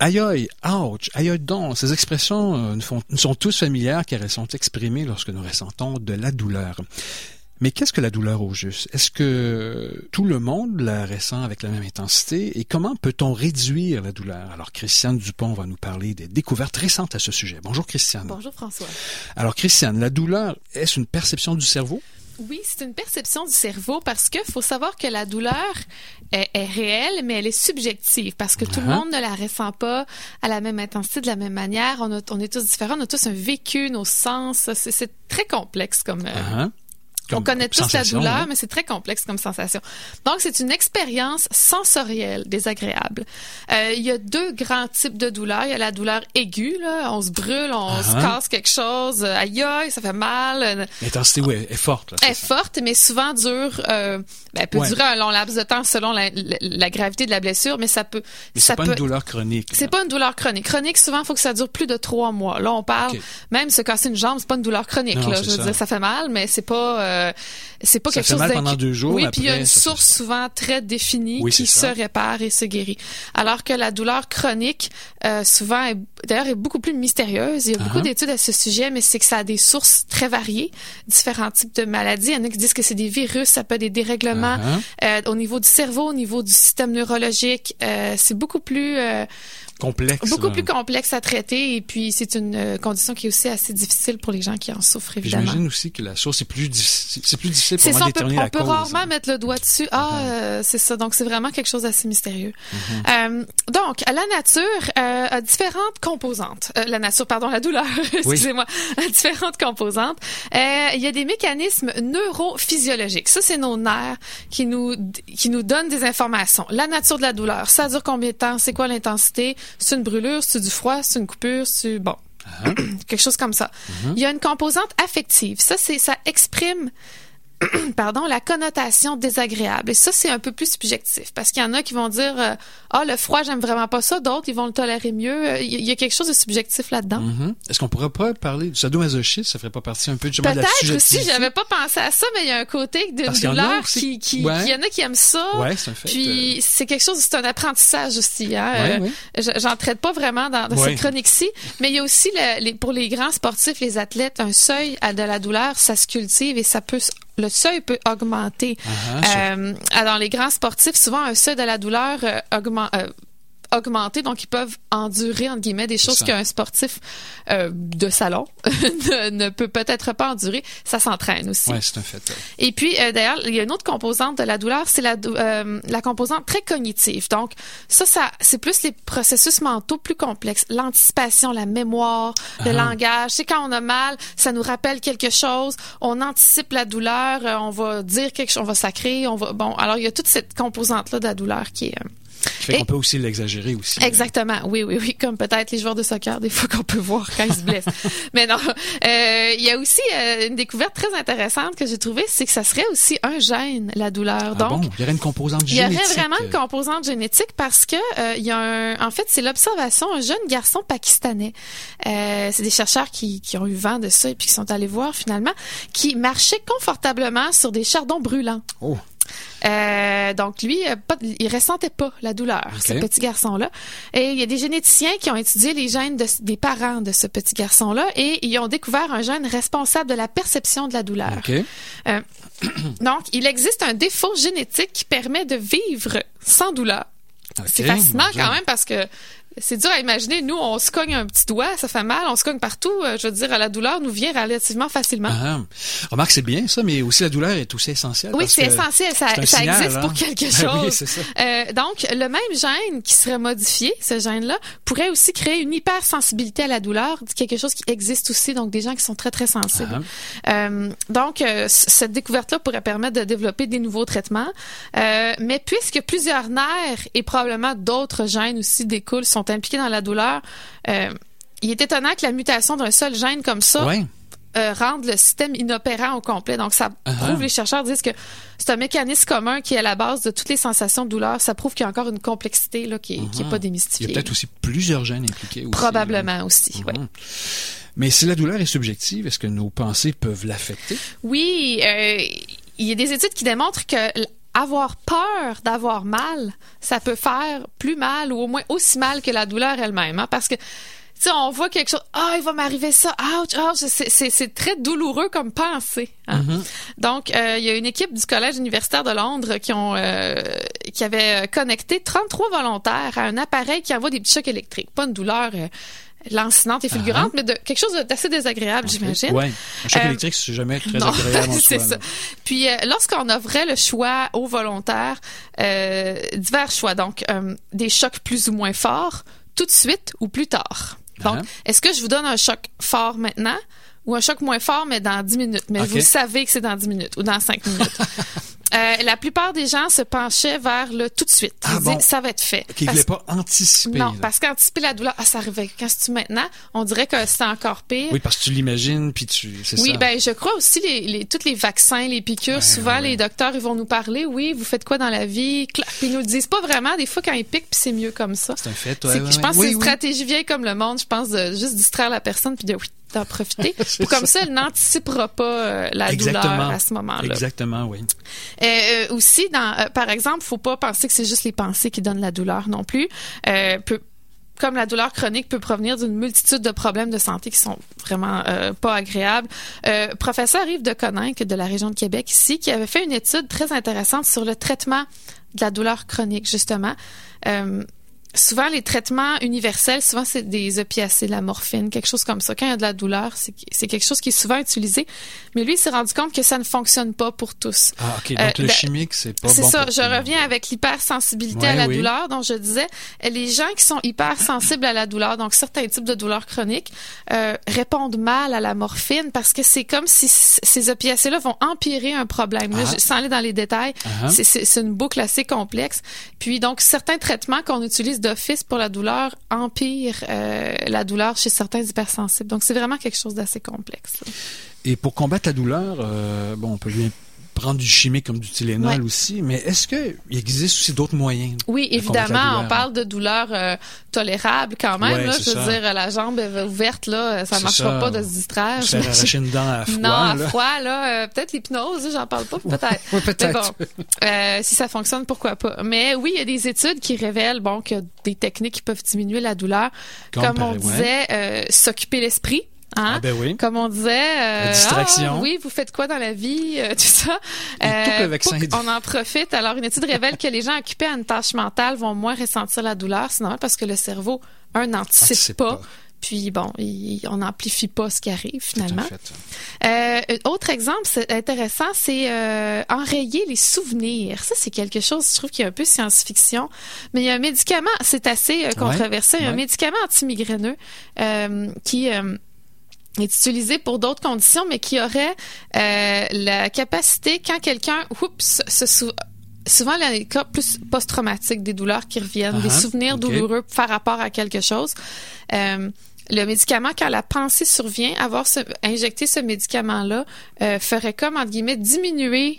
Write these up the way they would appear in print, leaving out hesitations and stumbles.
Aïe aïe, ouch, aïe aïe donc. Ces expressions nous sont tous familières car elles sont exprimées lorsque nous ressentons de la douleur. Mais qu'est-ce que la douleur au juste? Est-ce que tout le monde la ressent avec la même intensité? Et comment peut-on réduire la douleur? Alors, Christiane Dupont va nous parler des découvertes récentes à ce sujet. Bonjour, Christiane. Bonjour, François. Alors, Christiane, la douleur, est-ce une perception du cerveau? Oui, c'est une perception du cerveau parce que faut savoir que la douleur est réelle, mais elle est subjective parce que tout le monde ne la ressent pas à la même intensité, de la même manière. On est tous différents, on a tous un vécu, nos sens. C'est très complexe comme... On connaît tous la douleur, mais c'est très complexe comme sensation. Donc, c'est une expérience sensorielle désagréable. Il y a deux grands types de douleurs. Il y a la douleur aiguë, là. On se brûle, on se casse quelque chose. Aïe, aïe, ça fait mal. L'intensité, oui, est forte. Là, elle est forte, mais souvent dure... elle peut durer un long laps de temps selon la gravité de la blessure, mais ça peut... Mais c'est pas une douleur chronique. C'est pas une douleur chronique. Chronique, souvent, il faut que ça dure plus de 3 mois. Là, on parle... Même se casser une jambe, c'est pas une douleur chronique. Non, là. Je veux dire, ça fait mal, mais c'est pas quelque chose... Ça fait mal pendant 2 jours. Oui, puis il y a une source souvent très définie qui se répare et se guérit. Alors que la douleur chronique, souvent, est beaucoup plus mystérieuse. Il y a beaucoup d'études à ce sujet, mais c'est que ça a des sources très variées, différents types de maladies. Il y en a qui disent que c'est des virus, ça peut être des dérèglements au niveau du cerveau, au niveau du système neurologique. C'est beaucoup plus... complexe. Beaucoup plus complexe à traiter et puis c'est une condition qui est aussi assez difficile pour les gens qui en souffrent, évidemment. J'imagine aussi que la source est plus difficile pour moi déterminer la cause. On peut rarement mettre le doigt dessus. C'est ça. Donc, c'est vraiment quelque chose d'assez mystérieux. Donc, la nature a différentes composantes. La douleur, excusez-moi, a différentes composantes. Il y a des mécanismes neurophysiologiques. Ça, c'est nos nerfs qui nous donnent des informations. La nature de la douleur, ça dure combien de temps? C'est quoi l'intensité? C'est une brûlure, c'est du froid, c'est une coupure, c'est bon. Quelque chose comme ça. Il y a une composante affective. Ça exprime la connotation désagréable. Et ça, c'est un peu plus subjectif parce qu'il y en a qui vont dire le froid, j'aime vraiment pas ça. D'autres, ils vont le tolérer mieux. Il y a quelque chose de subjectif là-dedans. Est-ce qu'on pourrait pas parler du sadomasochisme? Ça ferait pas partie un peu de la subjectivité? Peut-être aussi, j'avais pas pensé à ça, mais il y a un côté d'une douleur il y en a qui aiment ça. Ouais, c'est un fait. Puis c'est quelque chose, c'est un apprentissage aussi. J'en traite pas vraiment dans cette chronique-ci, mais il y a aussi pour les grands sportifs, les athlètes, un seuil de la douleur, ça se cultive et le seuil peut augmenter. Dans les grands sportifs, souvent, un seuil de la douleur augmenté, donc ils peuvent endurer, entre guillemets, des choses qu'un sportif de salon ne peut peut-être pas endurer. Ça s'entraîne aussi. Oui, c'est un fait. Et puis, d'ailleurs, il y a une autre composante de la douleur, c'est la composante très cognitive. Donc, ça c'est plus les processus mentaux plus complexes. L'anticipation, la mémoire, le langage. C'est quand on a mal, ça nous rappelle quelque chose. On anticipe la douleur, on va dire quelque chose, on va sacrer, alors il y a toute cette composante-là de la douleur qui est... Qui fait qu'on peut aussi l'exagérer aussi. Exactement, oui, comme peut-être les joueurs de soccer, des fois qu'on peut voir quand ils se blessent. Mais non, il y a aussi une découverte très intéressante que j'ai trouvée, c'est que ça serait aussi un gène, la douleur. Donc, il y aurait une composante génétique. Il y aurait vraiment une composante génétique parce que en fait, c'est l'observation, un jeune garçon pakistanais. C'est des chercheurs qui ont eu vent de ça et puis qui sont allés voir finalement, qui marchait confortablement sur des chardons brûlants. Oh. Donc lui, il ressentait pas la douleur, ce petit garçon-là. Et il y a des généticiens qui ont étudié les gènes des parents de ce petit garçon-là et ils ont découvert un gène responsable de la perception de la douleur. Donc, il existe un défaut génétique qui permet de vivre sans douleur. C'est fascinant quand même parce que c'est dur à imaginer. Nous, on se cogne un petit doigt, ça fait mal, on se cogne partout. Je veux dire, la douleur nous vient relativement facilement. Remarque, c'est bien ça, mais aussi la douleur est aussi essentielle. Oui, c'est essentiel. Ça existe pour quelque chose. Oui, c'est ça. Donc, le même gène qui serait modifié, ce gène-là, pourrait aussi créer une hypersensibilité à la douleur, quelque chose qui existe aussi, donc des gens qui sont très, très sensibles. Donc, cette découverte-là pourrait permettre de développer des nouveaux traitements. Mais puisque plusieurs nerfs et probablement d'autres gènes aussi sont impliqués dans la douleur, il est étonnant que la mutation d'un seul gène comme ça rende le système inopérant au complet. Donc, ça prouve, les chercheurs disent que c'est un mécanisme commun qui est à la base de toutes les sensations de douleur. Ça prouve qu'il y a encore une complexité là, qui est pas démystifiée. Il y a peut-être aussi plusieurs gènes impliqués aussi. Probablement aussi, oui. Mais si la douleur est subjective, est-ce que nos pensées peuvent l'affecter? Oui, il y a des études qui démontrent que avoir peur d'avoir mal, ça peut faire plus mal ou au moins aussi mal que la douleur elle-même, hein, parce que tu sais, on voit quelque chose, il va m'arriver ça, ouch, c'est très douloureux comme pensée. Hein? Mm-hmm. Donc, il y a une équipe du Collège universitaire de Londres qui avait connecté 33 volontaires à un appareil qui envoie des petits chocs électriques. Pas une douleur lancinante et fulgurante, mais de quelque chose d'assez désagréable, j'imagine. Oui, un choc électrique, c'est jamais très agréable en c'est soi. Ça. Puis, lorsqu'on offrait le choix aux volontaires, divers choix, donc des chocs plus ou moins forts, tout de suite ou plus tard. Donc, est-ce que je vous donne un choc fort maintenant ou un choc moins fort, mais dans 10 minutes? Mais vous savez que c'est dans 10 minutes ou dans 5 minutes. La plupart des gens se penchaient vers le tout de suite. Ils disaient, ça va être fait. Qu'ils ne voulaient pas anticiper. Non, parce qu'anticiper la douleur, ça arrivait. Quand c'est maintenant, on dirait que c'est encore pire. Oui, parce que tu l'imagines, puis c'est oui, ça. Oui, je crois aussi tous les vaccins, les piqûres, souvent les docteurs, ils vont nous parler, oui, vous faites quoi dans la vie? Puis ils nous le disent pas vraiment, des fois quand ils piquent, puis c'est mieux comme ça. C'est un fait, Je pense que c'est une stratégie vieille comme le monde, je pense, de juste distraire la personne, puis d'en profiter. Comme ça, elle n'anticipera pas la douleur à ce moment-là. Exactement, oui. Aussi, par exemple, faut pas penser que c'est juste les pensées qui donnent la douleur non plus. Comme la douleur chronique peut provenir d'une multitude de problèmes de santé qui sont vraiment pas agréables. Professeur Yves Deconinck de la région de Québec ici, qui avait fait une étude très intéressante sur le traitement de la douleur chronique, justement. Souvent, les traitements universels, souvent, c'est des opiacés, la morphine, quelque chose comme ça. Quand il y a de la douleur, c'est quelque chose qui est souvent utilisé. Mais lui, il s'est rendu compte que ça ne fonctionne pas pour tous. Ah, OK. Donc, le chimique, c'est pas bon. C'est ça. Je reviens avec l'hypersensibilité à la douleur, dont je disais. Les gens qui sont hypersensibles à la douleur, donc certains types de douleurs chroniques, répondent mal à la morphine parce que c'est comme si ces opiacés-là vont empirer un problème. Là, sans aller dans les détails, c'est une boucle assez complexe. Puis, donc, certains traitements qu'on utilise d'office pour la douleur empire la douleur chez certains hypersensibles. Donc, c'est vraiment quelque chose d'assez complexe. Là. Et pour combattre la douleur, on peut lui prendre du chimique comme du Tylenol aussi, mais est-ce qu'il existe aussi d'autres moyens? Oui, évidemment, on parle de douleur tolérable quand même. Là, je veux dire, la jambe ouverte, là, ça ne marchera pas de se distraire. Se faire arracher une dent à froid. Non, à froid, là, peut-être l'hypnose, j'en parle pas, peut-être. Oui, peut-être. Mais bon, si ça fonctionne, pourquoi pas. Mais oui, il y a des études qui révèlent qu'il y a des techniques qui peuvent diminuer la douleur. Comme on disait, s'occuper l'esprit. Hein? Comme on disait, la distraction. Oui, vous faites quoi dans la vie, tout ça. Tout le vaccin. On en profite. Alors, une étude révèle que les gens occupés à une tâche mentale vont moins ressentir la douleur. C'est normal parce que le cerveau, n'anticipe pas. Puis on n'amplifie pas ce qui arrive finalement. Autre exemple, c'est intéressant, c'est enrayer les souvenirs. Ça, c'est quelque chose, je trouve, qui est un peu science-fiction. Mais il y a un médicament, c'est assez controversé. Il y a un médicament anti-migraineux qui est utilisé pour d'autres conditions, mais qui aurait la capacité, quand quelqu'un souvent, il y a des cas plus post-traumatiques, des douleurs qui reviennent, des souvenirs douloureux par rapport à quelque chose. Le médicament, quand la pensée survient, injecter ce médicament-là ferait comme, entre guillemets, diminuer...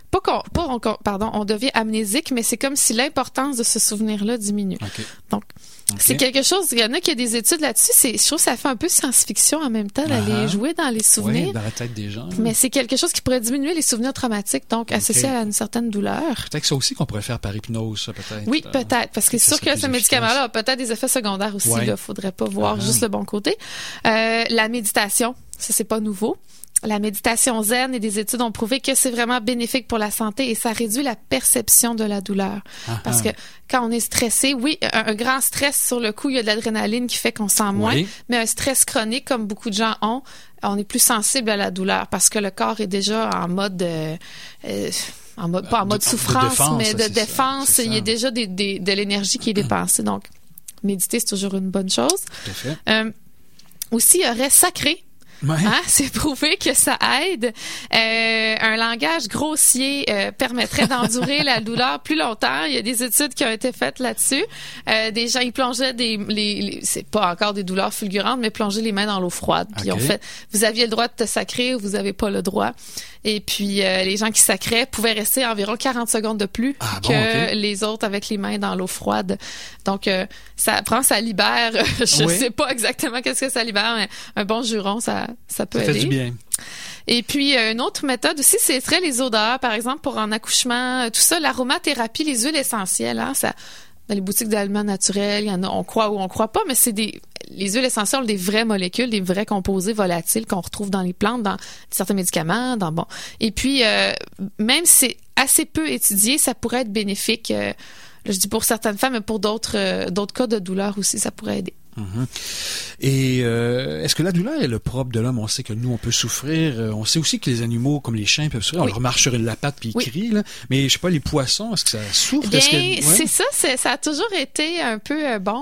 on devient amnésique, mais c'est comme si l'importance de ce souvenir-là diminue. Donc, c'est quelque chose, il y en a qui ont des études là-dessus, je trouve que ça fait un peu science-fiction en même temps d'aller jouer dans les souvenirs. Oui, dans la tête des gens. Mais c'est quelque chose qui pourrait diminuer les souvenirs traumatiques, donc associés à une certaine douleur. Peut-être que ça aussi qu'on pourrait faire par hypnose, ça, peut-être. Oui, peut-être, parce que c'est sûr que ce médicament-là a peut-être des effets secondaires aussi, là. Faudrait pas voir juste le bon côté. La méditation, ça, c'est pas nouveau. La méditation zen et des études ont prouvé que c'est vraiment bénéfique pour la santé et ça réduit la perception de la douleur. Parce que quand on est stressé, oui, un grand stress sur le coup, il y a de l'adrénaline qui fait qu'on sent moins, mais un stress chronique, comme beaucoup de gens ont, on est plus sensible à la douleur parce que le corps est déjà en mode... pas en mode souffrance, mais de défense. Il y a déjà de l'énergie qui est dépensée. Donc, méditer, c'est toujours une bonne chose. Tout à fait. Aussi, il y aurait sacré. C'est prouvé que ça aide. Un langage grossier permettrait d'endurer la douleur plus longtemps. Il y a des études qui ont été faites là-dessus. Des gens, ils plongeaient c'est pas encore des douleurs fulgurantes, mais plongeaient les mains dans l'eau froide. Puis ils ont fait, vous aviez le droit de te sacrer ou vous avez pas le droit. Et puis, les gens qui sacraient pouvaient rester environ 40 secondes de plus que les autres avec les mains dans l'eau froide. Donc, ça libère, je sais pas exactement qu'est-ce que ça libère, mais un bon juron, ça peut aider. Ça fait du bien. Et puis, une autre méthode aussi, ce serait les odeurs, par exemple, pour un accouchement, tout ça, l'aromathérapie, les huiles essentielles, hein, ça, dans les boutiques d'aliments naturels, il y en a, on croit ou on croit pas, mais les huiles essentielles ont des vraies molécules, des vrais composés volatiles qu'on retrouve dans les plantes, dans certains médicaments, Et puis, même si c'est assez peu étudié, ça pourrait être bénéfique. Je dis pour certaines femmes, mais pour d'autres cas de douleur aussi, ça pourrait aider. Mm-hmm. Et est-ce que la douleur est le propre de l'homme? On sait que nous, on peut souffrir. On sait aussi que les animaux, comme les chiens, peuvent souffrir. On leur marche sur la patte puis ils crient. Là. Mais je sais pas, les poissons, est-ce que ça souffre? Bien, c'est ça. Ça a toujours été un peu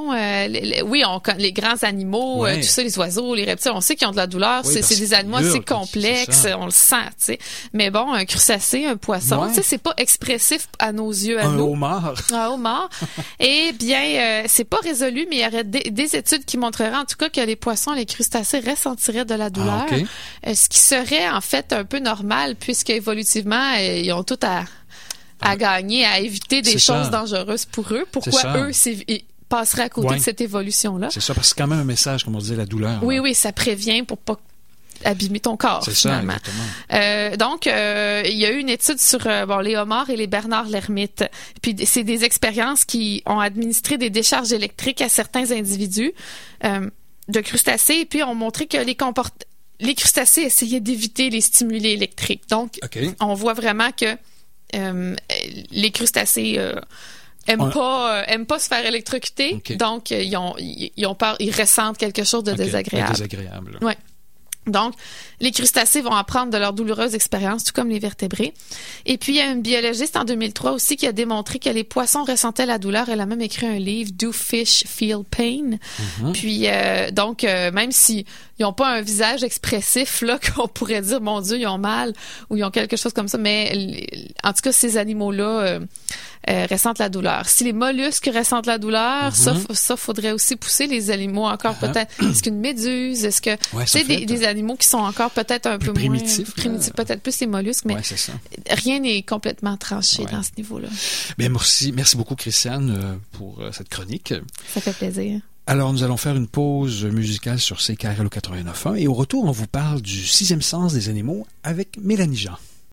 les grands animaux, tout ça, les oiseaux, les reptiles, on sait qu'ils ont de la douleur. C'est des animaux assez complexes. On le sent, tu sais. Mais bon, un crustacé, un poisson, tu sais, c'est pas expressif à nos yeux, à nous. Un homard. Eh bien, c'est pas résolu, mais il y aurait des études qui montreraient en tout cas que les poissons, les crustacés ressentiraient de la douleur, ce qui serait en fait un peu normal puisque évolutivement ils ont tout à gagner, à éviter des choses dangereuses pour eux. Pourquoi eux ils passeraient à côté de cette évolution-là? C'est ça, parce que c'est quand même un message, comme on disait, la douleur. Oui, ça prévient pour pas abîmer ton corps, c'est finalement. Ça, donc, il y a eu une étude sur les homards et les bernards l'ermite. Puis, c'est des expériences qui ont administré des décharges électriques à certains individus de crustacés, et puis ont montré que les crustacés essayaient d'éviter les stimuli électriques. Donc, on voit vraiment que les crustacés aiment pas se faire électrocuter. Donc, ils ont peur, ils ressentent quelque chose de désagréable. Ouais. Donc, les crustacés vont apprendre de leurs douloureuses expériences, tout comme les vertébrés. Et puis, il y a un biologiste en 2003 aussi qui a démontré que les poissons ressentaient la douleur. Elle a même écrit un livre, Do Fish Feel Pain? Mm-hmm. Puis, donc, même si ils n'ont pas un visage expressif, là, qu'on pourrait dire, mon Dieu, ils ont mal, ou ils ont quelque chose comme ça, mais en tout cas, ces animaux-là ressentent la douleur. Si les mollusques ressentent la douleur, ça faudrait aussi pousser les animaux encore peut-être. Est-ce qu'une méduse? Est-ce que c'est des animaux qui sont encore peut-être un peu primitifs, peut-être plus les mollusques, mais c'est ça. Rien n'est complètement tranché dans ce niveau-là. Bien, merci beaucoup, Christiane, pour cette chronique. Ça fait plaisir. Alors, nous allons faire une pause musicale sur CKRL 89.1 et au retour, on vous parle du 6e sens des animaux avec Mélanie Jean.